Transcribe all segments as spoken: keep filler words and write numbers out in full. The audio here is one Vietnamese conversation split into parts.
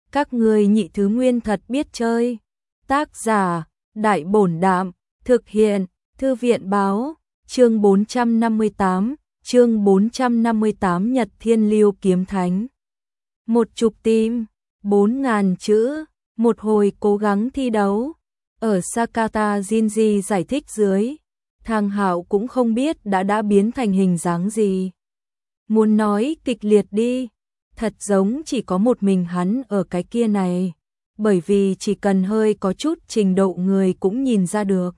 Các ngươi nhị thứ nguyên thật biết chơi. Tác giả, Đại Bổn Đạm, thực hiện, Thư viện Báo, chương bốn trăm năm mươi tám, chương bốn trăm năm mươi tám Nhật Thiên Lưu Kiếm Thánh. Một chục tim, bốn ngàn chữ, một hồi cố gắng thi đấu. Ở Sakata Jinji giải thích dưới, Thang Hạo cũng không biết đã đã biến thành hình dáng gì. Muốn nói kịch liệt đi, thật giống chỉ có một mình hắn ở cái kia này, bởi vì chỉ cần hơi có chút trình độ người cũng nhìn ra được.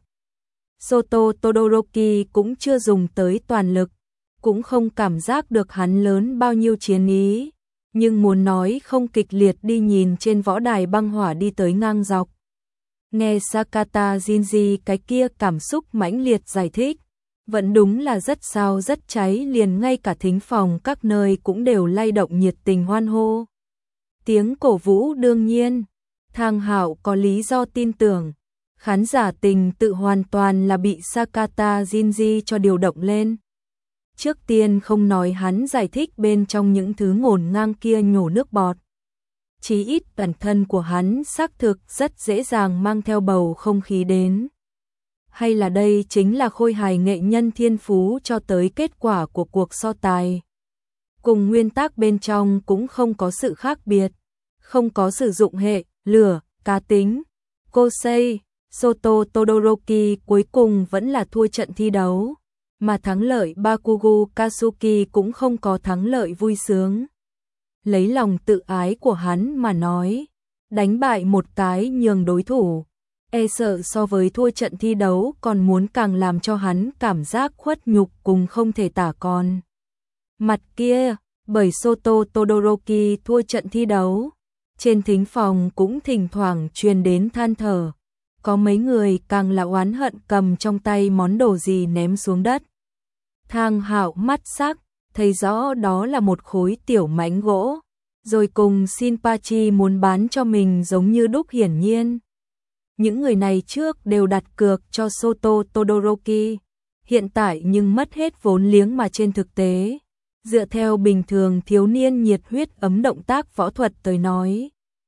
Soto Todoroki cũng chưa dùng tới toàn lực, cũng không cảm giác được hắn lớn bao nhiêu chiến ý, nhưng muốn nói không kịch liệt đi nhìn trên võ đài băng hỏa đi tới ngang dọc. Nghe Sakata Jinji cái kia cảm xúc mãnh liệt giải thích, vẫn đúng là rất sao rất cháy, liền ngay cả thính phòng các nơi cũng đều lay động nhiệt tình hoan hô. Tiếng cổ vũ đương nhiên, Thang Hạo có lý do tin tưởng, khán giả tình tự hoàn toàn là bị Sakata Jinji cho điều động lên. Trước tiên không nói hắn giải thích bên trong những thứ ngổn ngang kia nhổ nước bọt. Chí ít bản thân của hắn xác thực rất dễ dàng mang theo bầu không khí đến. Hay là đây chính là khôi hài nghệ nhân thiên phú cho tới kết quả của cuộc so tài. Cùng nguyên tắc bên trong cũng không có sự khác biệt, không có sử dụng hệ, lửa, cá tính. Kosei, Soto Todoroki cuối cùng vẫn là thua trận thi đấu, mà thắng lợi Bakugo Katsuki cũng không có thắng lợi vui sướng. Lấy lòng tự ái của hắn mà nói, đánh bại một cái nhường đối thủ, e sợ so với thua trận thi đấu còn muốn càng làm cho hắn cảm giác khuất nhục cùng không thể tả con. Mặt kia, bởi Soto Todoroki thua trận thi đấu, trên thính phòng cũng thỉnh thoảng truyền đến than thở, có mấy người càng là oán hận cầm trong tay món đồ gì ném xuống đất. Thang Hạo mắt sắc, thấy rõ đó là một khối tiểu mảnh gỗ, rồi cùng Shinpachi muốn bán cho mình giống như đúc hiển nhiên. Những người này trước đều đặt cược cho Soto Todoroki, hiện tại nhưng mất hết vốn liếng mà trên thực tế, dựa theo bình thường thiếu niên nhiệt huyết ấm động tác võ thuật tới nói,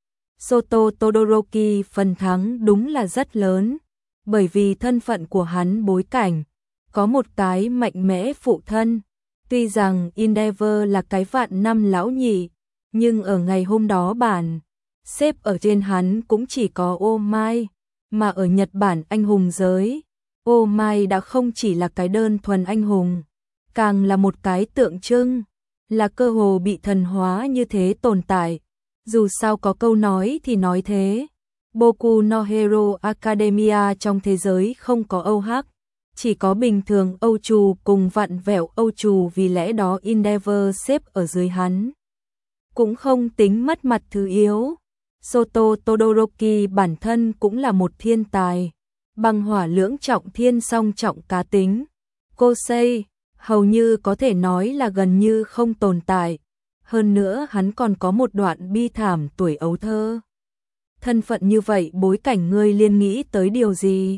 Soto Todoroki phần thắng đúng là rất lớn, bởi vì thân phận của hắn bối cảnh, có một cái mạnh mẽ phụ thân. Tuy rằng Endeavor là cái vạn năm lão nhị, nhưng ở ngày hôm đó bản xếp ở trên hắn cũng chỉ có Oh My, mà ở Nhật Bản anh hùng giới, Oh My đã không chỉ là cái đơn thuần anh hùng, càng là một cái tượng trưng, là cơ hồ bị thần hóa như thế tồn tại. Dù sao có câu nói thì nói thế, Boku no Hero Academia trong thế giới không có Âu Hắc, chỉ có bình thường Âu Trù cùng vặn vẹo Âu Trù, vì lẽ đó Endeavor xếp ở dưới hắn. Cũng không tính mất mặt thứ yếu, Soto Todoroki bản thân cũng là một thiên tài, băng hỏa lưỡng trọng thiên song trọng cá tính. Kosei, hầu như có thể nói là gần như không tồn tại, hơn nữa hắn còn có một đoạn bi thảm tuổi ấu thơ. Thân phận như vậy bối cảnh ngươi liên nghĩ tới điều gì?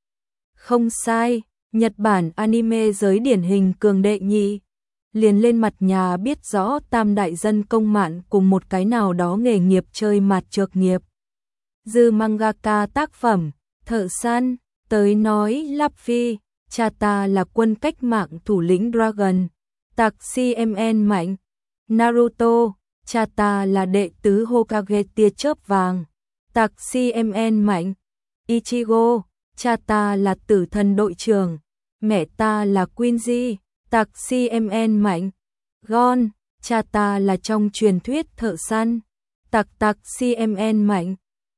Không sai, Nhật Bản anime giới điển hình cường đệ nhị, liền lên mặt nhà biết rõ tam đại dân công mạn cùng một cái nào đó nghề nghiệp chơi mặt trược nghiệp. Dư mangaka tác phẩm, thợ săn, tới nói Luffy, cha ta là quân cách mạng thủ lĩnh Dragon, tặc xê em en mạnh. Naruto, cha ta là đệ tứ Hokage tia chớp vàng, tặc xê em en mạnh. Ichigo, cha ta là tử thần đội trưởng, mẹ ta là Quincy, tặc xê em en mạnh. Gon, cha ta là trong truyền thuyết thợ săn, tặc tặc xê em en mạnh.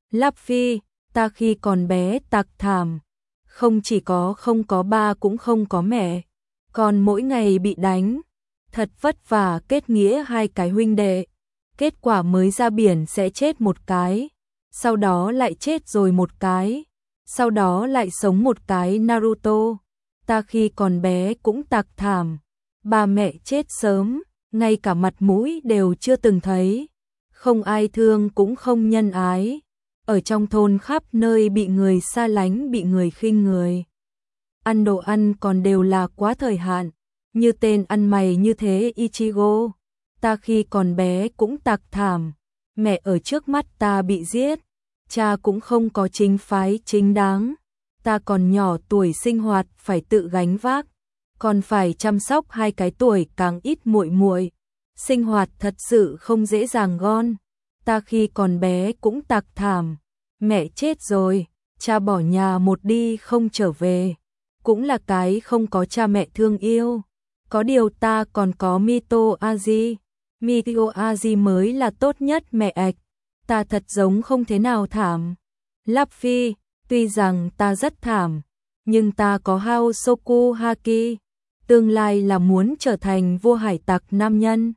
Luffy, ta khi còn bé tặc thảm, không chỉ có không có ba cũng không có mẹ, còn mỗi ngày bị đánh, thật vất vả kết nghĩa hai cái huynh đệ, kết quả mới ra biển sẽ chết một cái, sau đó lại chết rồi một cái, sau đó lại sống một cái. Naruto, ta khi còn bé cũng tặc thảm, ba mẹ chết sớm, ngay cả mặt mũi đều chưa từng thấy, không ai thương cũng không nhân ái, ở trong thôn khắp nơi bị người xa lánh, bị người khinh người. Ăn đồ ăn còn đều là quá thời hạn, như tên ăn mày như thế. Ichigo, ta khi còn bé cũng tặc thảm, mẹ ở trước mắt ta bị giết, cha cũng không có chính phái chính đáng, ta còn nhỏ tuổi sinh hoạt phải tự gánh vác, còn phải chăm sóc hai cái tuổi càng ít muội muội, sinh hoạt thật sự không dễ dàng gon. Ta khi còn bé cũng tặc thảm, mẹ chết rồi, cha bỏ nhà một đi không trở về, cũng là cái không có cha mẹ thương yêu. Có điều ta còn có Mito Aji, Mito Aji mới là tốt nhất mẹ ạch, ta thật giống không thế nào thảm. Lap Phi, tuy rằng ta rất thảm, nhưng ta có Hao Soku Haki, tương lai là muốn trở thành vua hải tặc nam nhân.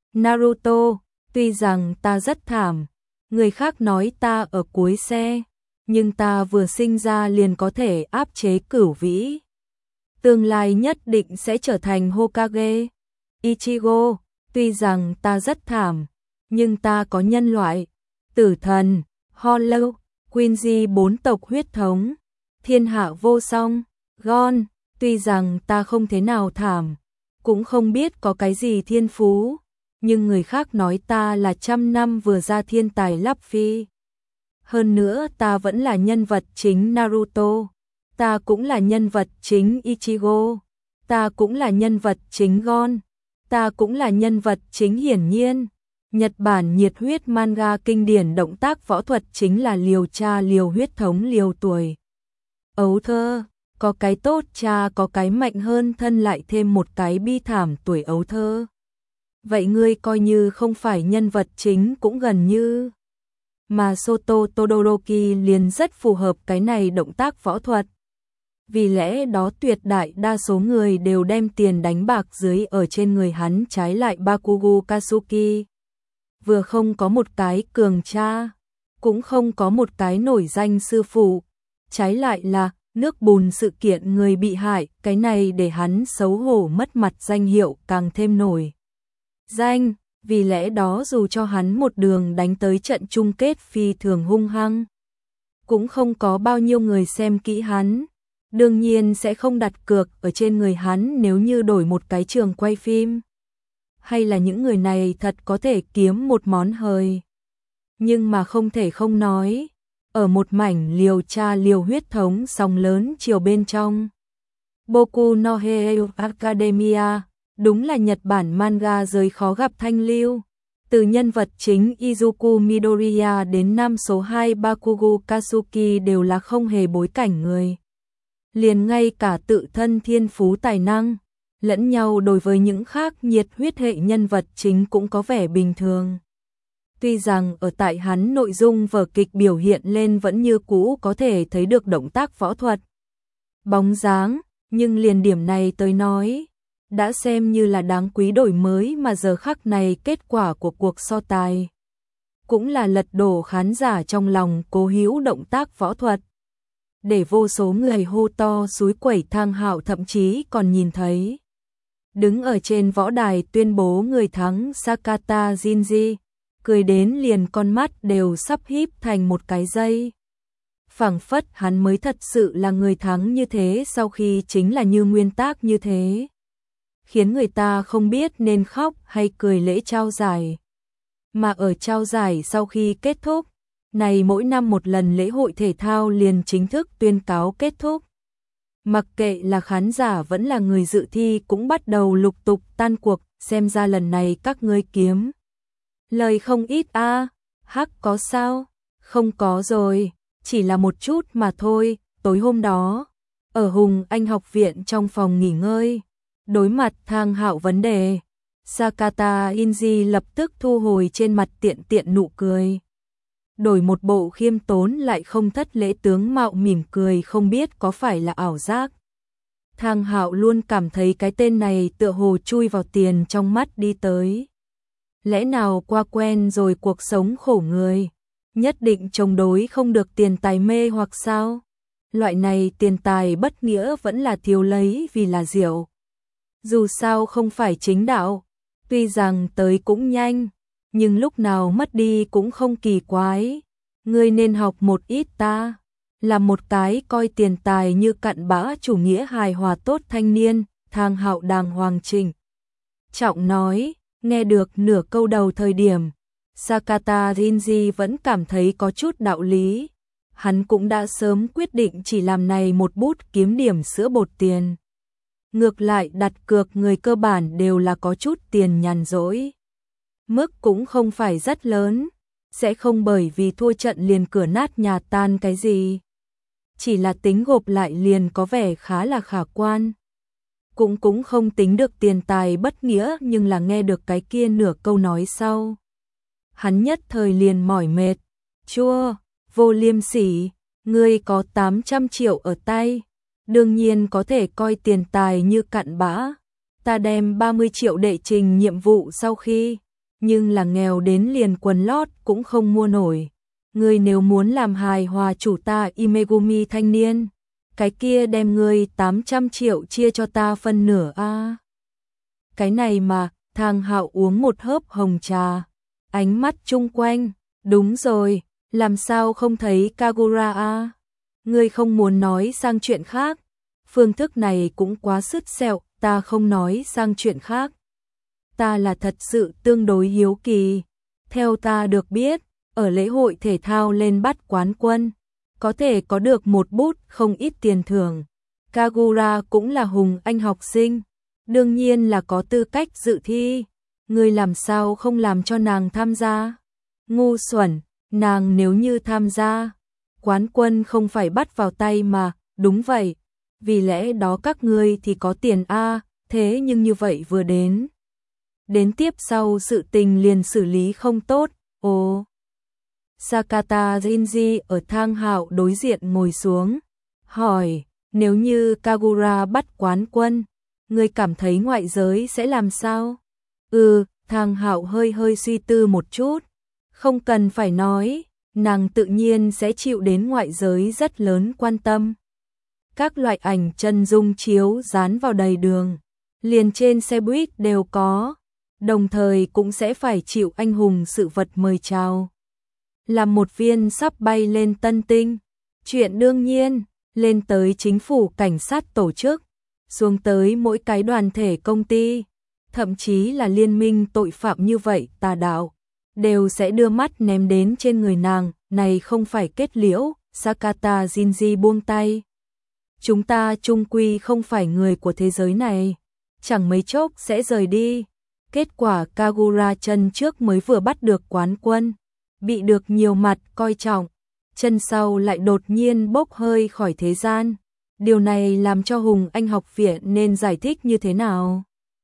Naruto, tuy rằng ta rất thảm, người khác nói ta ở cuối xe, nhưng ta vừa sinh ra liền có thể áp chế cửu vĩ. Tương lai nhất định sẽ trở thành Hokage. Ichigo, tuy rằng ta rất thảm, nhưng ta có nhân loại, tử thần, Hollow, Quincy bốn tộc huyết thống, thiên hạ vô song. Gon, tuy rằng ta không thế nào thảm, cũng không biết có cái gì thiên phú, nhưng người khác nói ta là trăm năm vừa ra thiên tài Lap Phi. Hơn nữa ta vẫn là nhân vật chính Naruto, ta cũng là nhân vật chính Ichigo, ta cũng là nhân vật chính Gon, ta cũng là nhân vật chính hiển nhiên. Nhật Bản nhiệt huyết manga kinh điển động tác võ thuật chính là liều cha liều huyết thống liều tuổi. Ấu thơ, có cái tốt cha có cái mạnh hơn thân lại thêm một cái bi thảm tuổi ấu thơ. Vậy ngươi coi như không phải nhân vật chính cũng gần như. Mà Soto Todoroki liền rất phù hợp cái này động tác võ thuật. Vì lẽ đó tuyệt đại đa số người đều đem tiền đánh bạc dưới ở trên người hắn, trái lại Bakugo Katsuki vừa không có một cái cường cha, cũng không có một cái nổi danh sư phụ, trái lại là nước bùn sự kiện người bị hại, cái này để hắn xấu hổ mất mặt, danh hiệu càng thêm nổi danh. Vì lẽ đó dù cho hắn một đường đánh tới trận chung kết phi thường hung hăng, cũng không có bao nhiêu người xem kỹ hắn. Đương nhiên sẽ không đặt cược ở trên người hắn nếu như đổi một cái trường quay phim, hay là những người này thật có thể kiếm một món hời. Nhưng mà không thể không nói, ở một mảnh liều cha liều huyết thống sóng lớn chiều bên trong, Boku no Hero Academia đúng là Nhật Bản manga giới khó gặp thanh lưu. Từ nhân vật chính Izuku Midoriya đến nam số hai Bakugo Katsuki đều là không hề bối cảnh người. Liền ngay cả tự thân thiên phú tài năng, lẫn nhau đối với những khác nhiệt huyết hệ nhân vật chính cũng có vẻ bình thường. Tuy rằng ở tại hắn nội dung vở kịch biểu hiện lên vẫn như cũ có thể thấy được động tác võ thuật, bóng dáng, nhưng liền điểm này tới nói, đã xem như là đáng quý đổi mới, mà giờ khắc này kết quả của cuộc so tài cũng là lật đổ khán giả trong lòng cố hữu động tác võ thuật. Để vô số người hô to xúi quẩy, Thang Hạo thậm chí còn nhìn thấy đứng ở trên võ đài tuyên bố người thắng Sakata Shinji, cười đến liền con mắt đều sắp híp thành một cái dây. Phảng phất hắn mới thật sự là người thắng như thế, sau khi chính là như nguyên tác như thế, khiến người ta không biết nên khóc hay cười lễ trao giải. Mà ở trao giải sau khi kết thúc, này mỗi năm một lần lễ hội thể thao liền chính thức tuyên cáo kết thúc. Mặc kệ là khán giả vẫn là người dự thi cũng bắt đầu lục tục tan cuộc, xem ra lần này các ngươi kiếm lời không ít a. À. Hắc, có sao? Không có rồi, chỉ là một chút mà thôi. Tối hôm đó, ở Hùng Anh học viện trong phòng nghỉ ngơi, đối mặt Thang Hạo vấn đề, Sakata Shinji lập tức thu hồi trên mặt tiện tiện nụ cười, đổi một bộ khiêm tốn lại không thất lễ tướng mạo mỉm cười, không biết có phải là ảo giác. Thang Hạo luôn cảm thấy cái tên này tựa hồ chui vào tiền trong mắt đi tới. Lẽ nào qua quen rồi cuộc sống khổ người, nhất định chống đối không được tiền tài mê hoặc sao? Loại này tiền tài bất nghĩa vẫn là thiếu lấy vì là diệu. Dù sao không phải chính đạo, tuy rằng tới cũng nhanh, nhưng lúc nào mất đi cũng không kỳ quái. Ngươi nên học một ít ta, là một cái coi tiền tài như cặn bã chủ nghĩa hài hòa tốt thanh niên. Thang Hạo đàng hoàng chỉnh trọng nói. Nghe được nửa câu đầu thời điểm, Sakata Rinji vẫn cảm thấy có chút đạo lý. Hắn cũng đã sớm quyết định chỉ làm này một bút kiếm điểm sữa bột tiền. Ngược lại đặt cược người cơ bản đều là có chút tiền nhàn rỗi. Mức cũng không phải rất lớn, sẽ không bởi vì thua trận liền cửa nát nhà tan cái gì. Chỉ là tính gộp lại liền có vẻ khá là khả quan. Cũng cũng không tính được tiền tài bất nghĩa, nhưng là nghe được cái kia nửa câu nói sau. Hắn nhất thời liền mỏi mệt. Chua, vô liêm sỉ, ngươi có tám trăm triệu ở tay, đương nhiên có thể coi tiền tài như cặn bã. Ta đem ba mươi triệu đệ trình nhiệm vụ sau khi, nhưng là nghèo đến liền quần lót cũng không mua nổi. Ngươi nếu muốn làm hài hòa chủ ta Imegumi thanh niên, cái kia đem ngươi tám trăm triệu chia cho ta phân nửa a. À. Cái này mà, Thang Hạo uống một hớp hồng trà, ánh mắt chung quanh, đúng rồi, làm sao không thấy Kagura a? À? Ngươi không muốn nói sang chuyện khác, phương thức này cũng quá sứt sẹo, ta không nói sang chuyện khác. Ta là thật sự tương đối hiếu kỳ, theo ta được biết, ở lễ hội thể thao lên bắt quán quân, có thể có được một bút không ít tiền thưởng. Kagura cũng là hùng anh học sinh, đương nhiên là có tư cách dự thi. Ngươi làm sao không làm cho nàng tham gia? Ngu xuẩn, nàng nếu như tham gia, quán quân không phải bắt vào tay mà, đúng vậy. Vì lẽ đó các ngươi thì có tiền a, thế nhưng như vậy vừa đến. Đến tiếp sau sự tình liền xử lý không tốt, ồ. Sakata Rinji ở Thang Hạo đối diện ngồi xuống, hỏi, nếu như Kagura bắt quán quân, ngươi cảm thấy ngoại giới sẽ làm sao? Ừ, Thang Hạo hơi hơi suy tư một chút, không cần phải nói, nàng tự nhiên sẽ chịu đến ngoại giới rất lớn quan tâm. Các loại ảnh chân dung chiếu dán vào đầy đường, liền trên xe buýt đều có, đồng thời cũng sẽ phải chịu anh hùng sự vật mời chào. Làm một viên sắp bay lên tân tinh, chuyện đương nhiên, lên tới chính phủ cảnh sát tổ chức, xuống tới mỗi cái đoàn thể công ty, thậm chí là liên minh tội phạm như vậy tà đạo, đều sẽ đưa mắt ném đến trên người nàng, này không phải kết liễu. Sakata Rinji buông tay. Chúng ta chung quy không phải người của thế giới này, chẳng mấy chốc sẽ rời đi. Kết quả Kagura chân trước mới vừa bắt được quán quân, bị được nhiều mặt coi trọng, chân sau lại đột nhiên bốc hơi khỏi thế gian. Điều này làm cho Hùng Anh học viện nên giải thích như thế nào?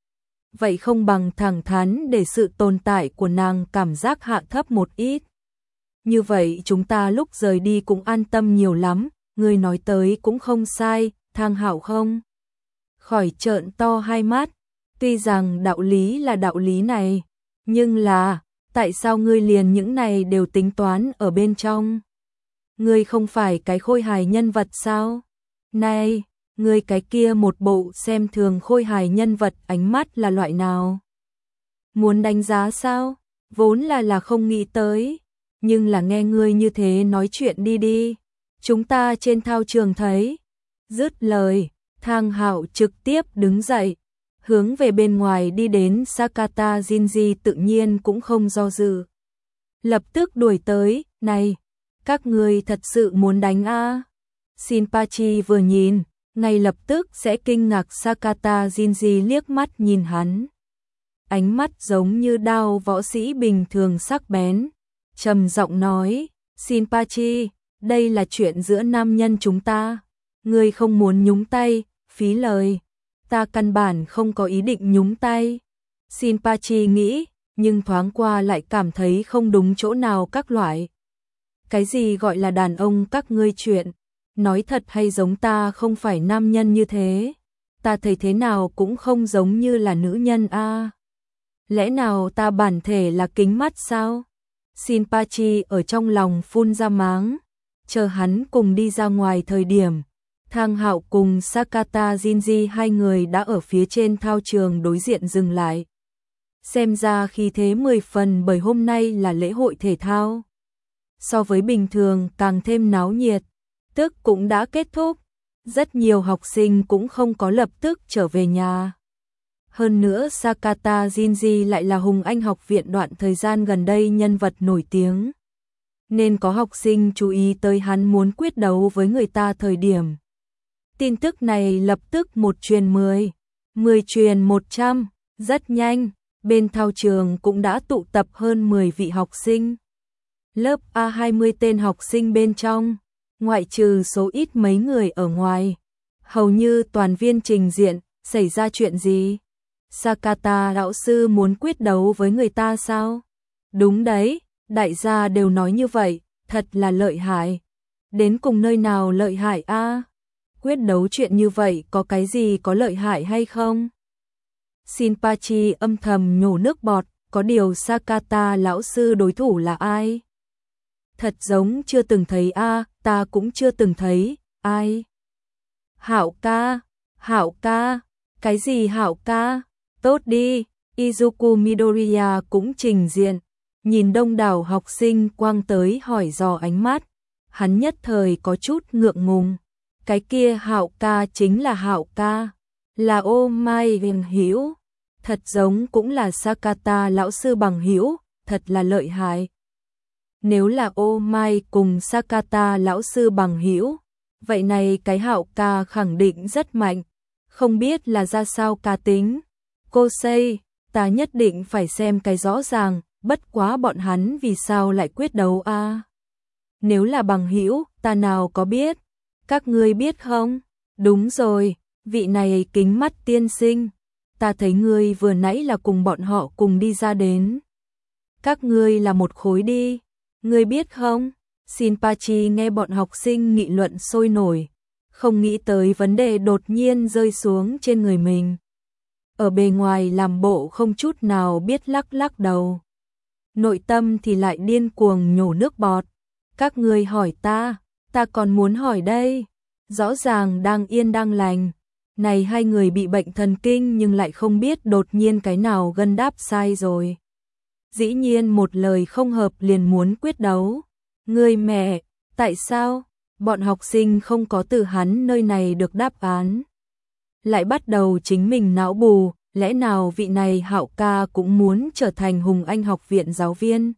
Vậy không bằng thẳng thắn để sự tồn tại của nàng cảm giác hạ thấp một ít. Như vậy chúng ta lúc rời đi cũng an tâm nhiều lắm, người nói tới cũng không sai, Thang Hạo không? Khỏi trợn to hai mắt, tuy rằng đạo lý là đạo lý này, nhưng là, tại sao ngươi liền những này đều tính toán ở bên trong? Ngươi không phải cái khôi hài nhân vật sao? Này, ngươi cái kia một bộ xem thường khôi hài nhân vật ánh mắt là loại nào? Muốn đánh giá sao? Vốn là là không nghĩ tới, nhưng là nghe ngươi như thế nói chuyện đi đi. Chúng ta trên thao trường thấy. Dứt lời, Thang Hạo trực tiếp đứng dậy, hướng về bên ngoài đi đến. Sakata Rinji tự nhiên cũng không do dự, lập tức đuổi tới. Này, các ngươi thật sự muốn đánh a? À? Shinpachi vừa nhìn, ngay lập tức sẽ kinh ngạc. Sakata Rinji liếc mắt nhìn hắn, ánh mắt giống như đao võ sĩ bình thường sắc bén, trầm giọng nói, Shinpachi, đây là chuyện giữa nam nhân chúng ta, ngươi không muốn nhúng tay, phí lời, ta căn bản không có ý định nhúng tay. Shinpachi nghĩ, nhưng thoáng qua lại cảm thấy không đúng chỗ nào. Các loại, cái gì gọi là đàn ông các ngươi chuyện, nói thật hay giống ta không phải nam nhân như thế, ta thấy thế nào cũng không giống như là nữ nhân a. À. Lẽ nào ta bản thể là kính mắt sao? Shinpachi ở trong lòng phun ra máng. Chờ hắn cùng đi ra ngoài thời điểm, Thang Hạo cùng Sakata Rinji hai người đã ở phía trên thao trường đối diện dừng lại. Xem ra khí thế mười phần, bởi hôm nay là lễ hội thể thao. So với bình thường càng thêm náo nhiệt, tức cũng đã kết thúc. Rất nhiều học sinh cũng không có lập tức trở về nhà. Hơn nữa Sakata Jinji lại là Hùng Anh học viện đoạn thời gian gần đây nhân vật nổi tiếng. Nên có học sinh chú ý tới hắn muốn quyết đấu với người ta thời điểm. Tin tức này lập tức một truyền mười, mười truyền một trăm, rất nhanh, bên thao trường cũng đã tụ tập hơn mười vị học sinh. Lớp A hai mươi tên học sinh bên trong, ngoại trừ số ít mấy người ở ngoài. Hầu như toàn viên trình diện, xảy ra chuyện gì? Sakata lão sư muốn quyết đấu với người ta sao? Đúng đấy, đại gia đều nói như vậy, thật là lợi hại. Đến cùng nơi nào lợi hại a? À? Quyết đấu chuyện như vậy có cái gì có lợi hại hay không? Shinpachi âm thầm nhổ nước bọt, có điều Sakata lão sư đối thủ là ai? Thật giống chưa từng thấy a, à, ta cũng chưa từng thấy, ai? Hạo ca, Hạo ca, cái gì Hạo ca? Tốt đi, Izuku Midoriya cũng trình diện, nhìn đông đảo học sinh quang tới hỏi dò ánh mắt, hắn nhất thời có chút ngượng ngùng. Cái kia Hạo ca chính là Hạo ca, là ô mai bằng hữu, thật giống cũng là Sakata lão sư bằng hữu, thật là lợi hại. Nếu là ô mai cùng Sakata lão sư bằng hữu, vậy này cái Hạo ca khẳng định rất mạnh, không biết là ra sao ca tính. Cô say, ta nhất định phải xem cái rõ ràng, bất quá bọn hắn vì sao lại quyết đấu a? À? Nếu là bằng hữu, ta nào có biết, các ngươi biết không? Đúng rồi, vị này kính mắt tiên sinh, ta thấy ngươi vừa nãy là cùng bọn họ cùng đi ra đến. Các ngươi là một khối đi, ngươi biết không? Shinpachi nghe bọn học sinh nghị luận sôi nổi, không nghĩ tới vấn đề đột nhiên rơi xuống trên người mình. Ở bề ngoài làm bộ không chút nào biết lắc lắc đầu. Nội tâm thì lại điên cuồng nhổ nước bọt. Các ngươi hỏi ta, ta còn muốn hỏi đây. Rõ ràng đang yên đang lành. Này hai người bị bệnh thần kinh nhưng lại không biết đột nhiên cái nào gân đáp sai rồi. Dĩ nhiên một lời không hợp liền muốn quyết đấu. Ngươi mẹ, tại sao? Bọn học sinh không có từ hắn nơi này được đáp án. Lại bắt đầu chính mình não bù, lẽ nào vị này Hạo ca cũng muốn trở thành Hùng Anh học viện giáo viên?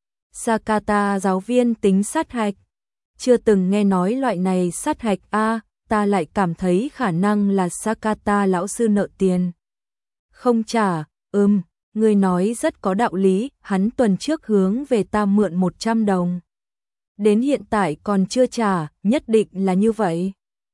Sakata giáo viên tính sát hạch, chưa từng nghe nói loại này sát hạch a, à, ta lại cảm thấy khả năng là Sakata lão sư nợ tiền. Không trả, ừm, người nói rất có đạo lý, hắn tuần trước hướng về ta mượn một trăm đồng. Đến hiện tại còn chưa trả, nhất định là như vậy.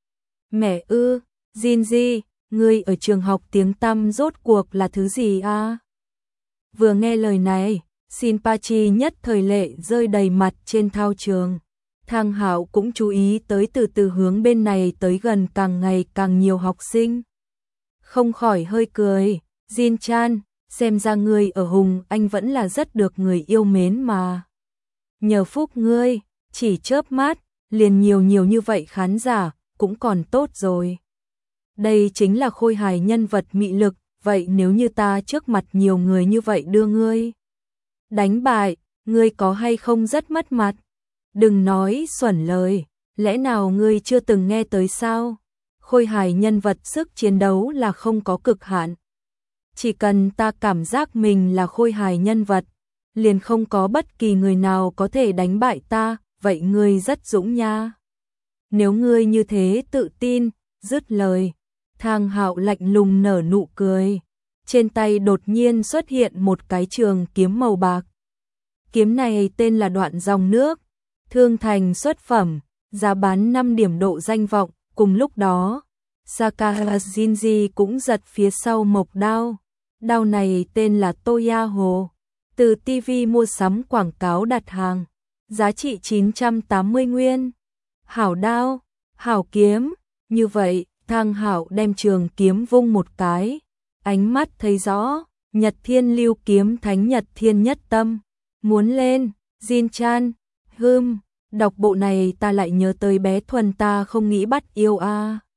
Mẹ ư, Jinji, ngươi ở trường học tiếng tăm rốt cuộc là thứ gì a? À? Vừa nghe lời này, Shinpachi nhất thời lệ rơi đầy mặt trên thao trường. Thang Hạo cũng chú ý tới từ từ hướng bên này tới gần càng ngày càng nhiều học sinh. Không khỏi hơi cười, Jin-chan, xem ra ngươi ở Hùng Anh vẫn là rất được người yêu mến mà. Nhờ phúc ngươi, chỉ chớp mắt, liền nhiều nhiều như vậy khán giả, cũng còn tốt rồi. Đây chính là khôi hài nhân vật mị lực, vậy nếu như ta trước mặt nhiều người như vậy đưa ngươi đánh bại, ngươi có hay không rất mất mặt? Đừng nói xuẩn lời, lẽ nào ngươi chưa từng nghe tới sao? Khôi hài nhân vật sức chiến đấu là không có cực hạn. Chỉ cần ta cảm giác mình là khôi hài nhân vật, liền không có bất kỳ người nào có thể đánh bại ta, vậy ngươi rất dũng nha. Nếu ngươi như thế tự tin, dứt lời, Thang Hạo lạnh lùng nở nụ cười. Trên tay đột nhiên xuất hiện một cái trường kiếm màu bạc. Kiếm này tên là Đoạn Dòng Nước, thương thành xuất phẩm, giá bán năm điểm độ danh vọng. Cùng lúc đó, Sakata Jinji cũng giật phía sau mộc đao. Đao này tên là Toya Hồ, từ ti vi mua sắm quảng cáo đặt hàng, giá trị chín trăm tám mươi nguyên. Hảo đao, hảo kiếm, như vậy, Thang Hạo đem trường kiếm vung một cái, ánh mắt thấy rõ, Nhật Thiên Lưu kiếm thánh Nhật Thiên Nhất Tâm, muốn lên, Jin-chan, hừm, đọc bộ này ta lại nhớ tới bé Thuần ta không nghĩ bắt yêu a. À.